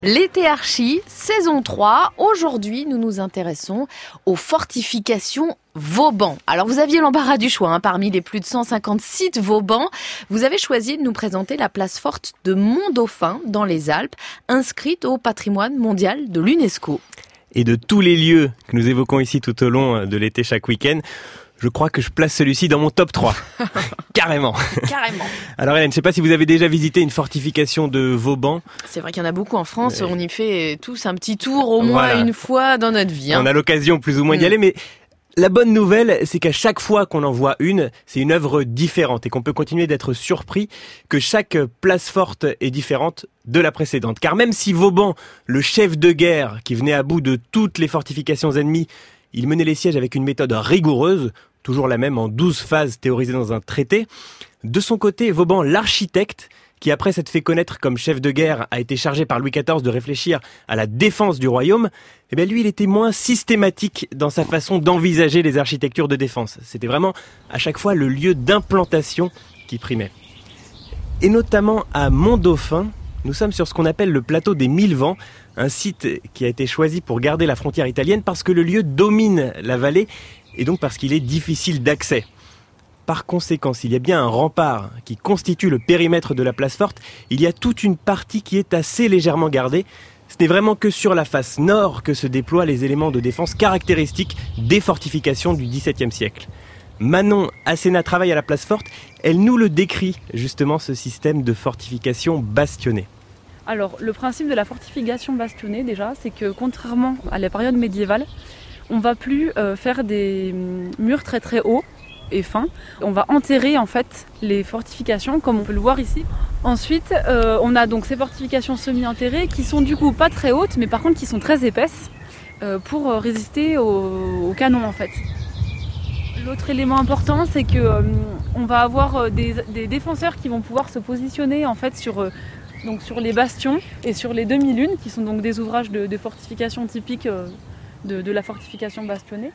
L'été archi, saison 3. Aujourd'hui, nous nous intéressons aux fortifications Vauban. Alors, vous aviez l'embarras du choix, parmi les plus de 150 sites Vauban. Vous avez choisi de nous présenter la place forte de Mont-Dauphin, dans les Alpes, inscrite au patrimoine mondial de l'UNESCO. Et de tous les lieux que nous évoquons ici tout au long de l'été chaque week-end, je crois que je place celui-ci dans mon top 3. Carrément. Alors Hélène, je ne sais pas si vous avez déjà visité une fortification de Vauban. C'est vrai qu'il y en a beaucoup en France. On y fait tous un petit tour au moins une fois dans notre vie. On a l'occasion plus ou moins d'y aller, mais la bonne nouvelle, c'est qu'à chaque fois qu'on en voit une, c'est une œuvre différente et qu'on peut continuer d'être surpris que chaque place forte est différente de la précédente. Car même si Vauban, le chef de guerre qui venait à bout de toutes les fortifications ennemies, il menait les sièges avec une méthode rigoureuse, toujours la même en 12 phases théorisées dans un traité. De son côté, Vauban, l'architecte, qui après s'être fait connaître comme chef de guerre, a été chargé par Louis XIV de réfléchir à la défense du royaume, lui, il était moins systématique dans sa façon d'envisager les architectures de défense. C'était vraiment à chaque fois le lieu d'implantation qui primait. Et notamment à Mont-Dauphin, nous sommes sur ce qu'on appelle le plateau des 1000 vents, un site qui a été choisi pour garder la frontière italienne parce que le lieu domine la vallée et donc parce qu'il est difficile d'accès. Par conséquent, s'il y a bien un rempart qui constitue le périmètre de la place forte, il y a toute une partie qui est assez légèrement gardée. Ce n'est vraiment que sur la face nord que se déploient les éléments de défense caractéristiques des fortifications du XVIIe siècle. Manon Asséna travaille à la place forte. Elle nous le décrit, justement, ce système de fortification bastonnée. Alors, le principe de la fortification bastonnée, déjà, c'est que contrairement à la période médiévale, on ne va plus faire des murs très très hauts et fins. On va enterrer en fait les fortifications, comme on peut le voir ici. Ensuite, on a donc ces fortifications semi-enterrées qui sont du coup pas très hautes, mais par contre qui sont très épaisses pour résister aux canons en fait. L'autre élément important, c'est que on va avoir des défenseurs qui vont pouvoir se positionner en fait sur les bastions et sur les demi-lunes, qui sont donc des ouvrages de fortification typiques de la fortification bastonnée.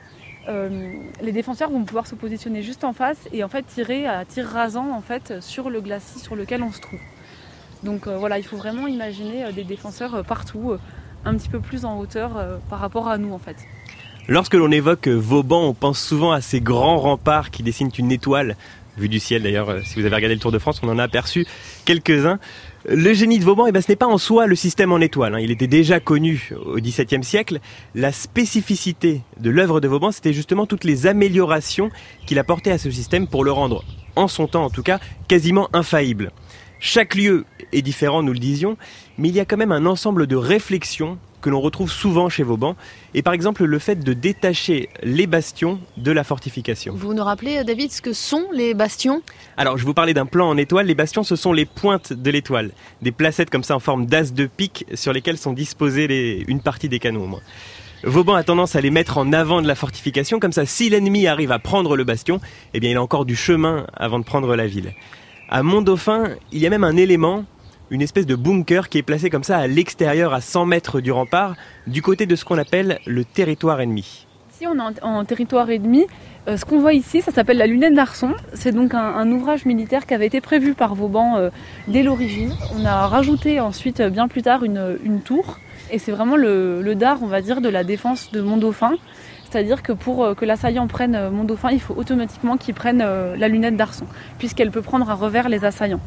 Les défenseurs vont pouvoir se positionner juste en face et en fait tirer à tir rasant en fait sur le glacis sur lequel on se trouve. Donc voilà, il faut vraiment imaginer des défenseurs partout, un petit peu plus en hauteur par rapport à nous en fait. Lorsque l'on évoque Vauban, on pense souvent à ces grands remparts qui dessinent une étoile, vue du ciel d'ailleurs. Si vous avez regardé le Tour de France, on en a aperçu quelques-uns. Le génie de Vauban, ce n'est pas en soi le système en étoile. Il était déjà connu au XVIIe siècle. La spécificité de l'œuvre de Vauban, c'était justement toutes les améliorations qu'il apportait à ce système pour le rendre, en son temps en tout cas, quasiment infaillible. Chaque lieu est différent, nous le disions, mais il y a quand même un ensemble de réflexions que l'on retrouve souvent chez Vauban, et par exemple le fait de détacher les bastions de la fortification. Vous nous rappelez, David, ce que sont les bastions ? Alors, je vous parlais d'un plan en étoile. Les bastions, ce sont les pointes de l'étoile, des placettes comme ça en forme d'as de pique sur lesquelles sont disposées une partie des canons au moins. Vauban a tendance à les mettre en avant de la fortification, comme ça si l'ennemi arrive à prendre le bastion, il a encore du chemin avant de prendre la ville. À Mont-Dauphin, il y a même un élément, une espèce de bunker qui est placé comme ça à l'extérieur, à 100 mètres du rempart, du côté de ce qu'on appelle le territoire ennemi. Ici, on est en territoire ennemi. Ce qu'on voit ici, ça s'appelle la lunette d'Arçon. C'est donc un ouvrage militaire qui avait été prévu par Vauban dès l'origine. On a rajouté ensuite, bien plus tard, une tour. Et c'est vraiment le dard, on va dire, de la défense de Mont-Dauphin. C'est-à-dire que pour que l'assaillant prenne Mont-Dauphin, il faut automatiquement qu'il prenne la lunette d'Arçon, puisqu'elle peut prendre à revers les assaillants.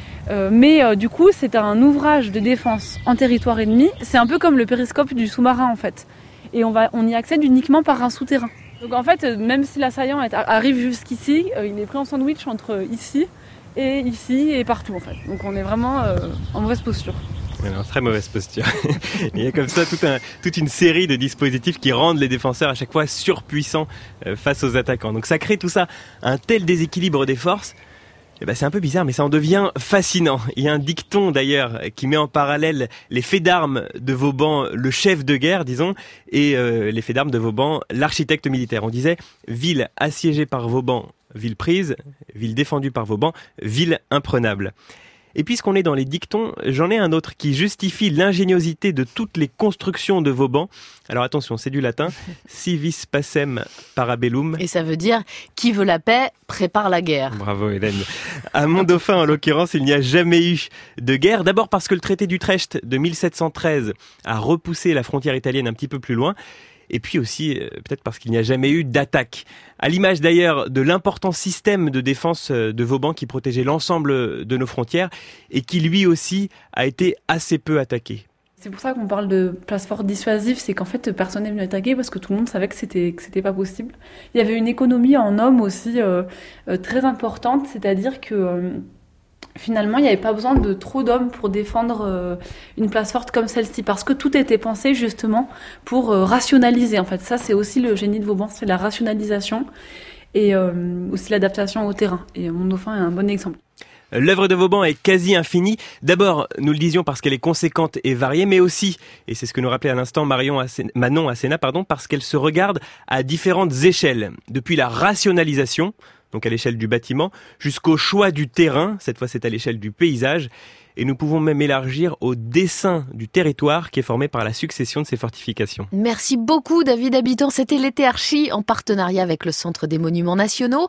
Mais du coup, c'est un ouvrage de défense en territoire ennemi. C'est un peu comme le périscope du sous-marin en fait. Et on y accède uniquement par un souterrain. Donc en fait, même si l'assaillant arrive jusqu'ici, il est pris en sandwich entre ici et partout en fait. Donc on est vraiment en mauvaise posture. Non, très mauvaise posture. Il y a comme ça toute une série de dispositifs qui rendent les défenseurs à chaque fois surpuissants face aux attaquants. Donc ça crée tout ça, un tel déséquilibre des forces. C'est un peu bizarre, mais ça en devient fascinant. Il y a un dicton d'ailleurs qui met en parallèle les faits d'armes de Vauban, le chef de guerre, disons, et les faits d'armes de Vauban, l'architecte militaire. On disait ville assiégée par Vauban, ville prise, ville défendue par Vauban, ville imprenable. Et puisqu'on est dans les dictons, j'en ai un autre qui justifie l'ingéniosité de toutes les constructions de Vauban. Alors attention, c'est du latin. Si vis pacem parabellum. Et ça veut dire qui veut la paix prépare la guerre. Bravo Hélène. À Mont-Dauphin, en l'occurrence, il n'y a jamais eu de guerre. D'abord parce que le traité d'Utrecht de 1713 a repoussé la frontière italienne un petit peu plus loin. Et puis aussi, peut-être parce qu'il n'y a jamais eu d'attaque. À l'image d'ailleurs de l'important système de défense de Vauban qui protégeait l'ensemble de nos frontières et qui lui aussi a été assez peu attaqué. C'est pour ça qu'on parle de place forte dissuasive, c'est qu'en fait personne n'est venu attaquer parce que tout le monde savait que c'était pas possible. Il y avait une économie en hommes aussi très importante, c'est-à-dire que finalement, il n'y avait pas besoin de trop d'hommes pour défendre une place forte comme celle-ci, parce que tout était pensé justement pour rationaliser. En fait, ça, c'est aussi le génie de Vauban, c'est la rationalisation et aussi l'adaptation au terrain. Et Mont-Dauphin est un bon exemple. L'œuvre de Vauban est quasi infinie. D'abord, nous le disions parce qu'elle est conséquente et variée, mais aussi, et c'est ce que nous rappelait à l'instant Manon Asséna, parce qu'elle se regarde à différentes échelles. Depuis la rationalisation, donc à l'échelle du bâtiment, jusqu'au choix du terrain, cette fois c'est à l'échelle du paysage, et nous pouvons même élargir au dessin du territoire qui est formé par la succession de ces fortifications. Merci beaucoup David Habitant, c'était l'été Archi en partenariat avec le Centre des Monuments Nationaux.